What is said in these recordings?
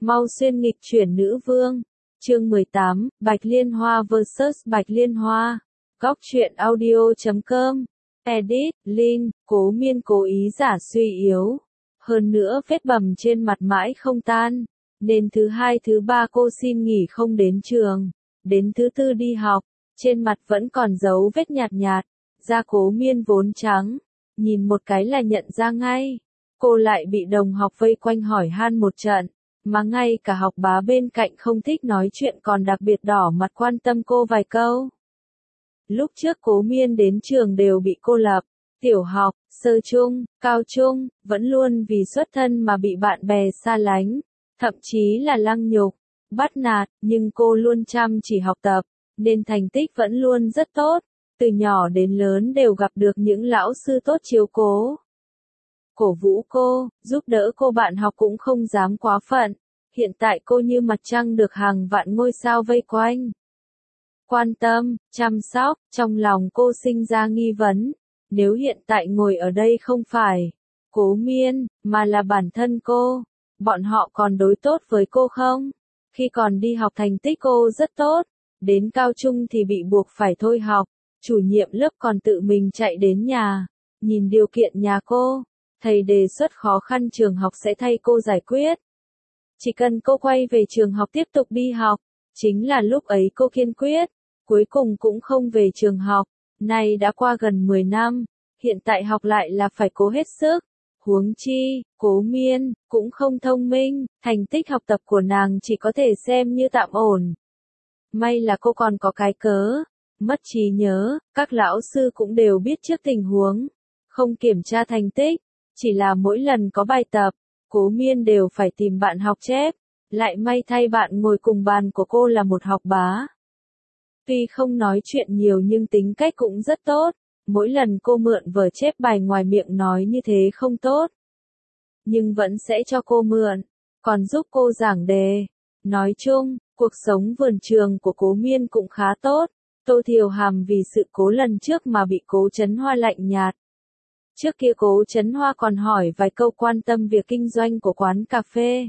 Mau xuyên nghịch chuyển nữ vương. Chương 18, Bạch Liên Hoa vs Bạch Liên Hoa. Góc truyện audio.com. Edit, Linh, Cố Miên cố ý giả suy yếu. Hơn nữa vết bầm trên mặt mãi không tan. Nên thứ hai thứ ba cô xin nghỉ không đến trường. Đến thứ tư đi học. Trên mặt vẫn còn dấu vết nhạt nhạt. Da Cố Miên vốn trắng. Nhìn một cái là nhận ra ngay. Cô lại bị đồng học vây quanh hỏi han một trận. Mà ngay cả học bá bên cạnh không thích nói chuyện còn đặc biệt đỏ mặt quan tâm cô vài câu. Lúc trước Cố Miên đến trường đều bị cô lập, tiểu học, sơ trung, cao trung, vẫn luôn vì xuất thân mà bị bạn bè xa lánh, thậm chí là lăng nhục, bắt nạt, nhưng cô luôn chăm chỉ học tập, nên thành tích vẫn luôn rất tốt, từ nhỏ đến lớn đều gặp được những lão sư tốt chiếu cố. Cổ vũ cô, giúp đỡ cô bạn học cũng không dám quá phận. Hiện tại cô như mặt trăng được hàng vạn ngôi sao vây quanh. Quan tâm, chăm sóc, trong lòng cô sinh ra nghi vấn. Nếu hiện tại ngồi ở đây không phải Cố Miên, mà là bản thân cô, bọn họ còn đối tốt với cô không? Khi còn đi học thành tích cô rất tốt, đến cao trung thì bị buộc phải thôi học, chủ nhiệm lớp còn tự mình chạy đến nhà, nhìn điều kiện nhà cô. Thầy đề xuất khó khăn trường học sẽ thay cô giải quyết. Chỉ cần cô quay về trường học tiếp tục đi học, chính là lúc ấy cô kiên quyết, cuối cùng cũng không về trường học, nay đã qua gần 10 năm, hiện tại học lại là phải cố hết sức. Huống chi, Cố Miên, cũng không thông minh, thành tích học tập của nàng chỉ có thể xem như tạm ổn. May là cô còn có cái cớ, mất trí nhớ, các lão sư cũng đều biết trước tình huống, không kiểm tra thành tích. Chỉ là mỗi lần có bài tập, Cố Miên đều phải tìm bạn học chép, lại may thay bạn ngồi cùng bàn của cô là một học bá. Tuy không nói chuyện nhiều nhưng tính cách cũng rất tốt, mỗi lần cô mượn vở chép bài ngoài miệng nói như thế không tốt. Nhưng vẫn sẽ cho cô mượn, còn giúp cô giảng đề. Nói chung, cuộc sống vườn trường của Cố Miên cũng khá tốt, Tô Thiều Hàm vì sự cố lần trước mà bị Cố Chấn Hoa lạnh nhạt. Trước kia Cố Chấn Hoa còn hỏi vài câu quan tâm việc kinh doanh của quán cà phê.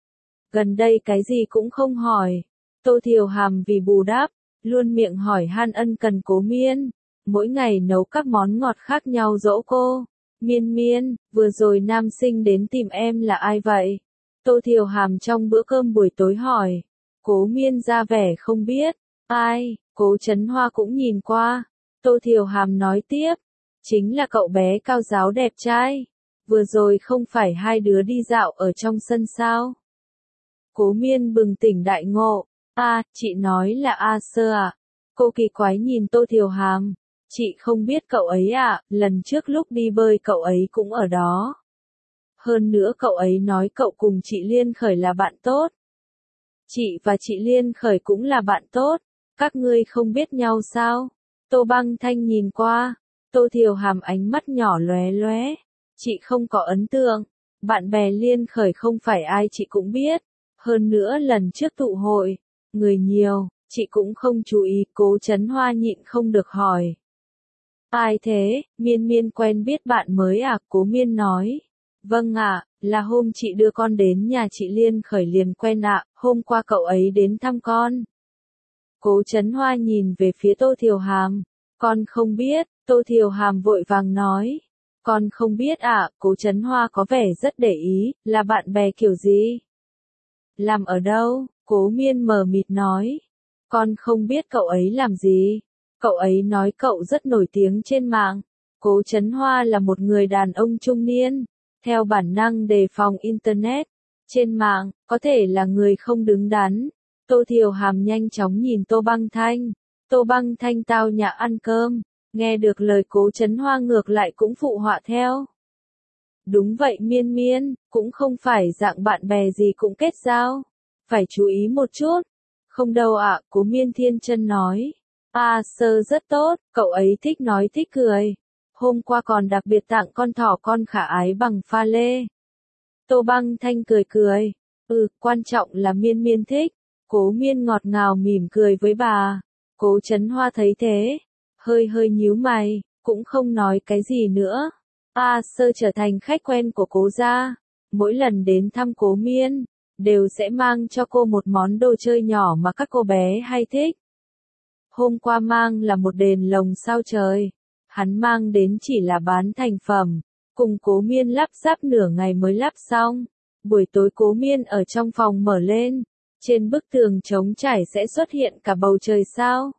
Gần đây cái gì cũng không hỏi. Tô Thiều Hàm vì bù đắp, luôn miệng hỏi han ân cần Cố Miên. Mỗi ngày nấu các món ngọt khác nhau dỗ cô. Miên Miên, vừa rồi nam sinh đến tìm em là ai vậy? Tô Thiều Hàm trong bữa cơm buổi tối hỏi. Cố Miên ra vẻ không biết. Ai? Cố Chấn Hoa cũng nhìn qua. Tô Thiều Hàm nói tiếp. Chính là cậu bé cao ráo đẹp trai. Vừa rồi không phải hai đứa đi dạo ở trong sân sao? Cố Miên bừng tỉnh đại ngộ. Chị nói là Sơ à? Cô kỳ quái nhìn Tô Thiều Hàm. Chị không biết cậu ấy à, lần trước lúc đi bơi cậu ấy cũng ở đó. Hơn nữa cậu ấy nói cậu cùng chị Liên Khởi là bạn tốt. Chị và chị Liên Khởi cũng là bạn tốt. Các ngươi không biết nhau sao? Tô Băng Thanh nhìn qua. Tô Thiều Hàm ánh mắt nhỏ lóe lóe. Chị không có ấn tượng. Bạn bè Liên Khởi không phải ai chị cũng biết. Hơn nữa lần trước tụ hội, người nhiều, chị cũng không chú ý. Cố Chấn Hoa nhịn không được hỏi. Ai thế? Miên Miên quen biết bạn mới à? Cố Miên nói. Vâng ạ, là hôm chị đưa con đến nhà chị Liên Khởi liền quen ạ, hôm qua cậu ấy đến thăm con. Cố Chấn Hoa nhìn về phía Tô Thiều Hàm. Con không biết. Tô Thiều Hàm vội vàng nói. Con không biết ạ. Cố Chấn Hoa có vẻ rất để ý, là bạn bè kiểu gì? Làm ở đâu? Cố Miên mờ mịt nói. Con không biết cậu ấy làm gì. Cậu ấy nói cậu rất nổi tiếng trên mạng. Cố Chấn Hoa là một người đàn ông trung niên, theo bản năng đề phòng Internet. Trên mạng, có thể là người không đứng đắn. Tô Thiều Hàm nhanh chóng nhìn Tô Băng Thanh. Tô Băng Thanh tao nhã ăn cơm. Nghe được lời Cố Chấn Hoa ngược lại cũng phụ họa theo. Đúng vậy Miên Miên, cũng không phải dạng bạn bè gì cũng kết giao. Phải chú ý một chút. Không đâu ạ, Cố Miên Thiên Chân nói. Sơ rất tốt, cậu ấy thích nói thích cười. Hôm qua còn đặc biệt tặng con thỏ con khả ái bằng pha lê. Tô Băng Thanh cười cười. Quan trọng là Miên Miên thích. Cố Miên ngọt ngào mỉm cười với bà. Cố Chấn Hoa thấy thế. Hơi nhíu mày, cũng không nói cái gì nữa. Sơ trở thành khách quen của Cố gia. Mỗi lần đến thăm Cố Miên, đều sẽ mang cho cô một món đồ chơi nhỏ mà các cô bé hay thích. Hôm qua mang là một đèn lồng sao trời. Hắn mang đến chỉ là bán thành phẩm, cùng Cố Miên lắp ráp nửa ngày mới lắp xong. Buổi tối Cố Miên ở trong phòng mở lên, trên bức tường trống trải sẽ xuất hiện cả bầu trời sao.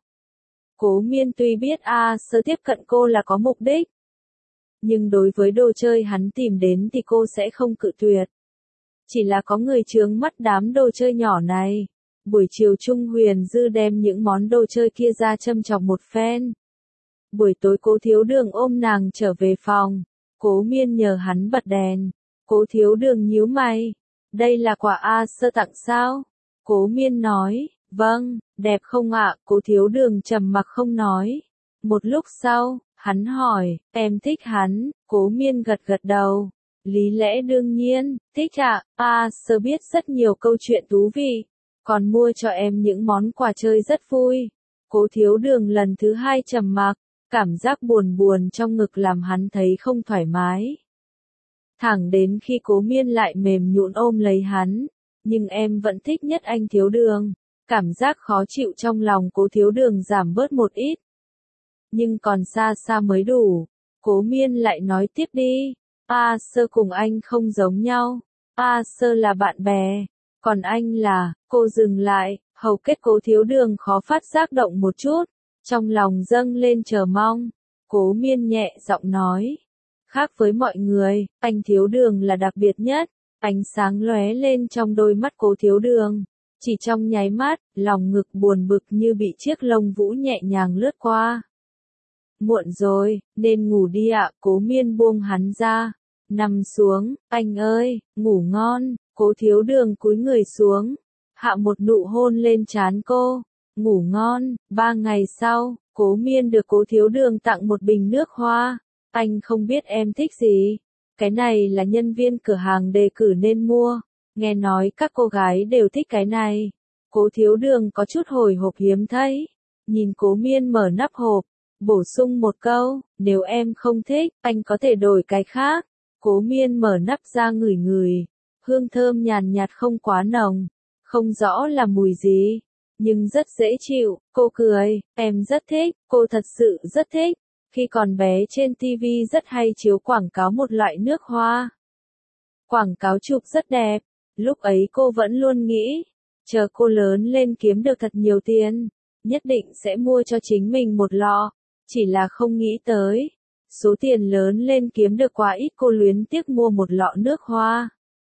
Cố Miên tuy biết sơ tiếp cận cô là có mục đích, nhưng đối với đồ chơi hắn tìm đến thì cô sẽ không cự tuyệt. Chỉ là có người chướng mắt đám đồ chơi nhỏ này. Buổi chiều Trung Huyền Dư đem những món đồ chơi kia ra châm chọc một phen. Buổi tối Cố Thiếu Đường ôm nàng trở về phòng. Cố Miên nhờ hắn bật đèn. Cố Thiếu Đường nhíu mày. Đây là quà sơ tặng sao? Cố Miên nói, vâng, đẹp không ạ? Cố Thiếu Đường trầm mặc không nói. Một lúc sau, hắn hỏi, em thích hắn? Cố Miên gật gật đầu. Lý lẽ đương nhiên, thích ạ, sơ biết rất nhiều câu chuyện thú vị. Còn mua cho em những món quà chơi rất vui. Cố Thiếu Đường lần thứ hai trầm mặc, cảm giác buồn buồn trong ngực làm hắn thấy không thoải mái. Thẳng đến khi Cố Miên lại mềm nhũn ôm lấy hắn, nhưng em vẫn thích nhất anh Thiếu Đường. Cảm giác khó chịu trong lòng Cố Thiếu Đường giảm bớt một ít. Nhưng còn xa xa mới đủ. Cố Miên lại nói tiếp đi. Sơ cùng anh không giống nhau. Sơ là bạn bè. Còn anh là, cô dừng lại, hầu kết Cố Thiếu Đường khó phát giác động một chút. Trong lòng dâng lên chờ mong. Cố Miên nhẹ giọng nói. Khác với mọi người, anh Thiếu Đường là đặc biệt nhất. Ánh sáng lóe lên trong đôi mắt Cố Thiếu Đường. Chỉ trong nháy mắt, lòng ngực buồn bực như bị chiếc lông vũ nhẹ nhàng lướt qua. Muộn rồi, nên ngủ đi ạ. Cố Miên buông hắn ra. Nằm xuống, anh ơi, ngủ ngon. Cố Thiếu Đường cúi người xuống, hạ một nụ hôn lên trán cô. Ngủ ngon. 3 ngày sau, Cố Miên được Cố Thiếu Đường tặng một bình nước hoa. Anh không biết em thích gì. Cái này là nhân viên cửa hàng đề cử nên mua. Nghe nói các cô gái đều thích cái này. Cố Thiếu Đường có chút hồi hộp hiếm thấy. Nhìn Cố Miên mở nắp hộp, bổ sung một câu, nếu em không thích, anh có thể đổi cái khác. Cố Miên mở nắp ra ngửi ngửi. Hương thơm nhàn nhạt không quá nồng. Không rõ là mùi gì, nhưng rất dễ chịu. Cô cười, em rất thích, cô thật sự rất thích. Khi còn bé trên TV rất hay chiếu quảng cáo một loại nước hoa. Quảng cáo chụp rất đẹp. Lúc ấy cô vẫn luôn nghĩ, chờ cô lớn lên kiếm được thật nhiều tiền, nhất định sẽ mua cho chính mình một lọ. Chỉ là không nghĩ tới, số tiền lớn lên kiếm được quá ít, cô luyến tiếc mua một lọ nước hoa.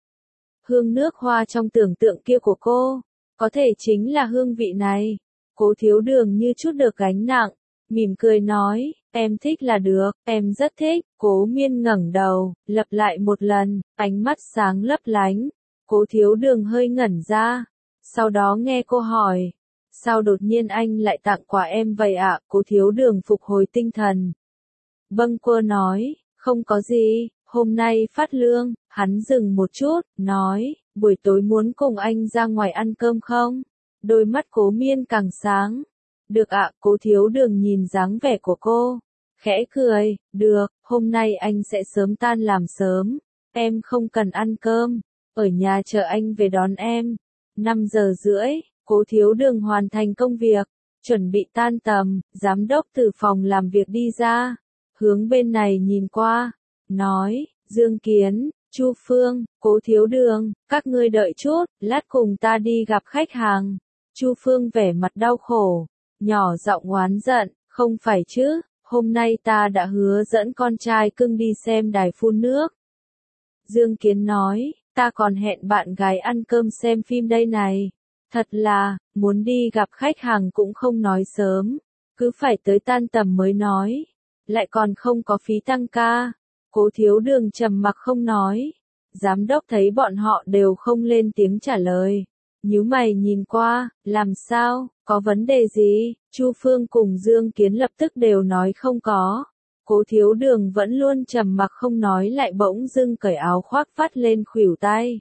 Hương nước hoa trong tưởng tượng kia của cô, có thể chính là hương vị này. Cố Thiếu Đường như chút được gánh nặng, mỉm cười nói, em thích là được, em rất thích. Cố Miên ngẩng đầu, lặp lại một lần, ánh mắt sáng lấp lánh. Cố Thiếu Đường hơi ngẩn ra, sau đó nghe cô hỏi, sao đột nhiên anh lại tặng quà em vậy ạ? Cố Thiếu Đường phục hồi tinh thần. Bâng quơ nói, không có gì, hôm nay phát lương. Hắn dừng một chút, nói, buổi tối muốn cùng anh ra ngoài ăn cơm không? Đôi mắt Cố Miên càng sáng. Được ạ. Cố Thiếu Đường nhìn dáng vẻ của cô, khẽ cười, được, hôm nay anh sẽ sớm tan làm sớm. Em không cần ăn cơm, ở nhà chờ anh về đón em. 5 giờ rưỡi, Cố Thiếu Đường hoàn thành công việc, chuẩn bị tan tầm. Giám đốc từ phòng làm việc đi ra, hướng bên này nhìn qua, nói, Dương Kiến, Chu Phương, Cố Thiếu Đường, các ngươi đợi chút, lát cùng ta đi gặp khách hàng. Chu Phương vẻ mặt đau khổ, nhỏ giọng oán giận, không phải chứ, hôm nay ta đã hứa dẫn con trai cưng đi xem đài phun nước. Dương Kiến nói, ta còn hẹn bạn gái ăn cơm xem phim đây này. Thật là, muốn đi gặp khách hàng cũng không nói sớm, cứ phải tới tan tầm mới nói, lại còn không có phí tăng ca. Cố Thiếu Đường trầm mặc không nói. Giám đốc thấy bọn họ đều không lên tiếng trả lời, nhíu mày nhìn qua, làm sao, có vấn đề gì? Chu Phương cùng Dương Kiến lập tức đều nói không có. Cố Thiếu Đường vẫn luôn trầm mặc không nói, lại bỗng dưng cởi áo khoác vắt lên khuỷu tay.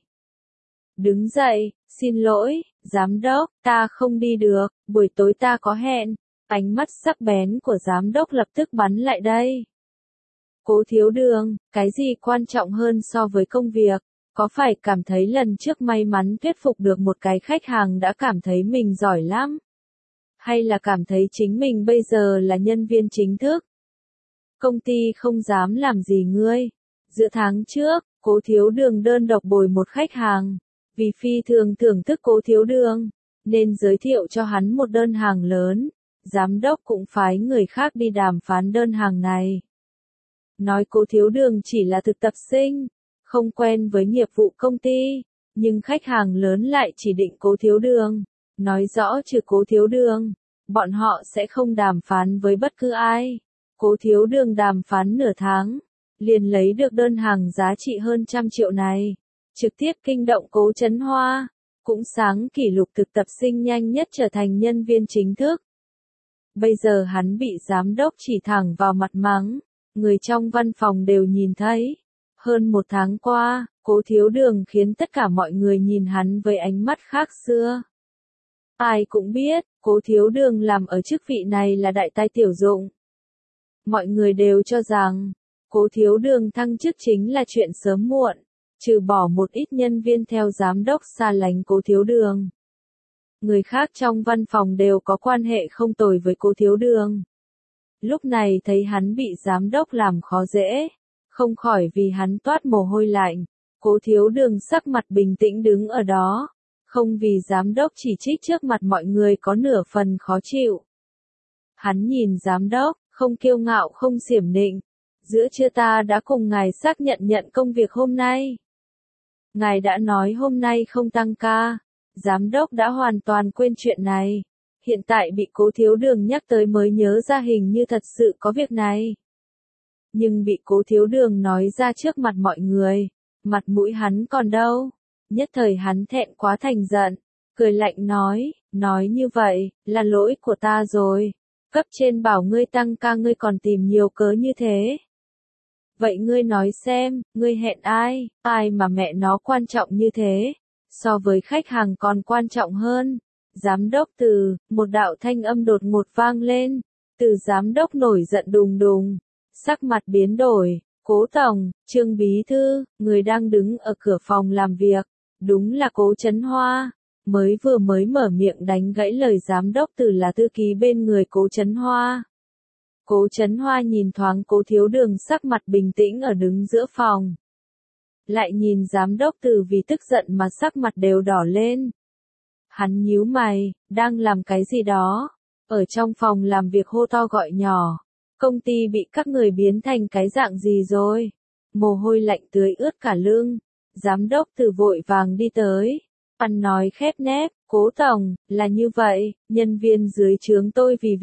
Đứng dậy, xin lỗi, giám đốc, ta không đi được, buổi tối ta có hẹn. Ánh mắt sắc bén của giám đốc lập tức bắn lại đây. Cố Thiếu Đường, cái gì quan trọng hơn so với công việc? Có phải cảm thấy lần trước may mắn thuyết phục được một cái khách hàng đã cảm thấy mình giỏi lắm? Hay là cảm thấy chính mình bây giờ là nhân viên chính thức? Công ty không dám làm gì ngươi. Giữa tháng trước, Cố Thiếu Đường đơn độc bồi một khách hàng. Vì phi thường thưởng thức Cố Thiếu Đường, nên giới thiệu cho hắn một đơn hàng lớn. Giám đốc cũng phái người khác đi đàm phán đơn hàng này. Nói Cố Thiếu Đường chỉ là thực tập sinh, không quen với nghiệp vụ công ty, nhưng khách hàng lớn lại chỉ định Cố Thiếu Đường. Nói rõ trừ Cố Thiếu Đường, bọn họ sẽ không đàm phán với bất cứ ai. Cố Thiếu Đường đàm phán nửa tháng, liền lấy được đơn hàng giá trị hơn 100 triệu này, trực tiếp kinh động Cố Chấn Hoa, cũng sáng kỷ lục thực tập sinh nhanh nhất trở thành nhân viên chính thức. Bây giờ hắn bị giám đốc chỉ thẳng vào mặt mắng, người trong văn phòng đều nhìn thấy. Hơn một tháng qua, Cố Thiếu Đường khiến tất cả mọi người nhìn hắn với ánh mắt khác xưa. Ai cũng biết, Cố Thiếu Đường làm ở chức vị này là đại tài tiểu dụng. Mọi người đều cho rằng, Cố Thiếu Đường thăng chức chính là chuyện sớm muộn, trừ bỏ một ít nhân viên theo giám đốc xa lánh Cố Thiếu Đường. Người khác trong văn phòng đều có quan hệ không tồi với Cố Thiếu Đường. Lúc này thấy hắn bị giám đốc làm khó dễ, không khỏi vì hắn toát mồ hôi lạnh. Cố Thiếu Đường sắc mặt bình tĩnh đứng ở đó, không vì giám đốc chỉ trích trước mặt mọi người có nửa phần khó chịu. Hắn nhìn giám đốc, không kiêu ngạo không xiểm nịnh. Giữa trưa ta đã cùng ngài xác nhận công việc hôm nay. Ngài đã nói hôm nay không tăng ca. Giám đốc đã hoàn toàn quên chuyện này. Hiện tại bị Cố Thiếu Đường nhắc tới mới nhớ ra hình như thật sự có việc này. Nhưng bị Cố Thiếu Đường nói ra trước mặt mọi người, mặt mũi hắn còn đâu. Nhất thời hắn thẹn quá thành giận, cười lạnh nói như vậy, là lỗi của ta rồi. Cấp trên bảo ngươi tăng ca ngươi còn tìm nhiều cớ như thế. Vậy ngươi nói xem, ngươi hẹn ai mà mẹ nó quan trọng như thế, so với khách hàng còn quan trọng hơn. Giám đốc Từ, một đạo thanh âm đột ngột vang lên, Từ giám đốc nổi giận đùng đùng, sắc mặt biến đổi, Cố tổng, Trương bí thư, người đang đứng ở cửa phòng làm việc, đúng là Cố Chấn Hoa. Vừa mới mở miệng đánh gãy lời giám đốc Từ là thư ký bên người Cố Chấn Hoa. Cố Chấn Hoa nhìn thoáng Cố Thiếu Đường sắc mặt bình tĩnh ở đứng giữa phòng. Lại nhìn giám đốc Từ vì tức giận mà sắc mặt đều đỏ lên. Hắn nhíu mày, đang làm cái gì đó, ở trong phòng làm việc hô to gọi nhỏ. Công ty bị các người biến thành cái dạng gì rồi? Mồ hôi lạnh tưới ướt cả lưng. Giám đốc Từ vội vàng đi tới. Ăn nói khép nép, Cố tổng, là như vậy, nhân viên dưới trướng tôi vì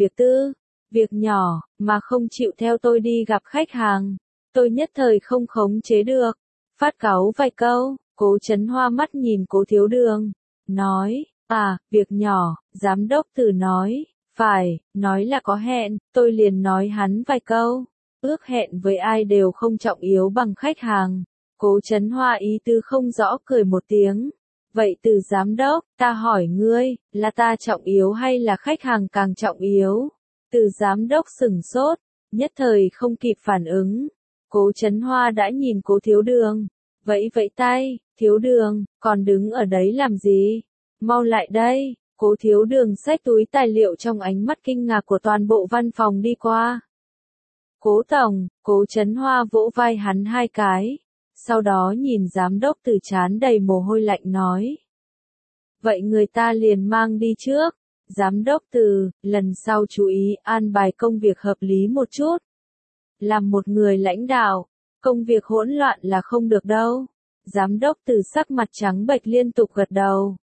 việc nhỏ, mà không chịu theo tôi đi gặp khách hàng. Tôi nhất thời không khống chế được. Phát cáu vài câu, Cố Chấn Hoa mắt nhìn Cố Thiếu Đường. Nói, việc nhỏ, giám đốc Từ nói, phải, nói là có hẹn, tôi liền nói hắn vài câu. Ước hẹn với ai đều không trọng yếu bằng khách hàng. Cố Chấn Hoa ý tứ không rõ cười một tiếng. Vậy Từ giám đốc, ta hỏi ngươi, là ta trọng yếu hay là khách hàng càng trọng yếu? Từ giám đốc sửng sốt, nhất thời không kịp phản ứng. Cố Chấn Hoa đã nhìn Cố Thiếu Đường, vẫy tay, Thiếu Đường, còn đứng ở đấy làm gì? Mau lại đây. Cố Thiếu Đường xách túi tài liệu trong ánh mắt kinh ngạc của toàn bộ văn phòng đi qua. Cố tổng, Cố Chấn Hoa vỗ vai hắn hai cái, sau đó nhìn giám đốc Từ trán đầy mồ hôi lạnh nói. Vậy người ta liền mang đi trước. Giám đốc Từ, lần sau chú ý an bài công việc hợp lý một chút. Làm một người lãnh đạo, công việc hỗn loạn là không được đâu. Giám đốc Từ sắc mặt trắng bệch liên tục gật đầu.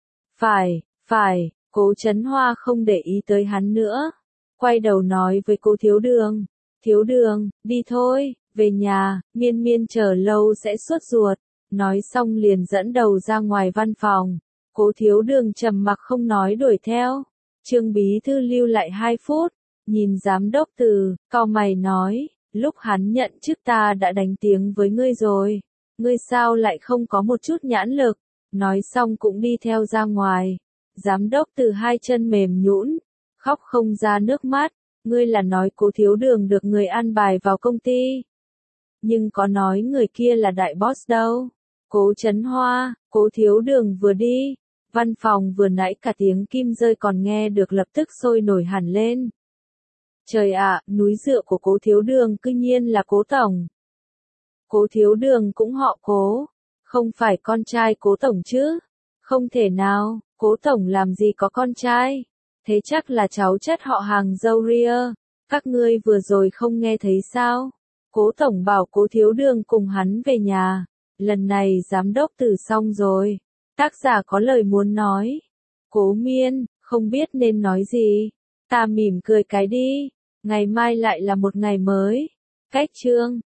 Phải, Cố Chấn Hoa không để ý tới hắn nữa. Quay đầu nói với Cố Thiếu Đường. Thiếu Đường, đi thôi, về nhà, miên chờ lâu sẽ sốt ruột. Nói xong liền dẫn đầu ra ngoài văn phòng. Cố Thiếu Đường trầm mặc không nói đuổi theo. Trương bí thư lưu lại 2 phút, nhìn giám đốc Từ, cau mày nói, lúc hắn nhận chức ta đã đánh tiếng với ngươi rồi, ngươi sao lại không có một chút nhãn lực? Nói xong cũng đi theo ra ngoài. Giám đốc Từ hai chân mềm nhũn, khóc không ra nước mắt. Ngươi là nói Cố Thiếu Đường được người an bài vào công ty, nhưng có nói người kia là đại boss đâu. Cố Chấn Hoa, Cố Thiếu Đường vừa đi, văn phòng vừa nãy cả tiếng kim rơi còn nghe được lập tức sôi nổi hẳn lên. Trời ạ, núi dựa của Cố Thiếu Đường cư nhiên là Cố Tổng. Cố Thiếu Đường cũng họ Cố, không phải con trai Cố Tổng chứ? Không thể nào, Cố Tổng làm gì có con trai? Thế chắc là cháu chất họ hàng dâu ria. Các ngươi vừa rồi không nghe thấy sao? Cố Tổng bảo Cố Thiếu Đường cùng hắn về nhà. Lần này giám đốc Từ xong rồi. Tác giả có lời muốn nói. Cố Miên, không biết nên nói gì. Ta mỉm cười cái đi. Ngày mai lại là một ngày mới. Cách chương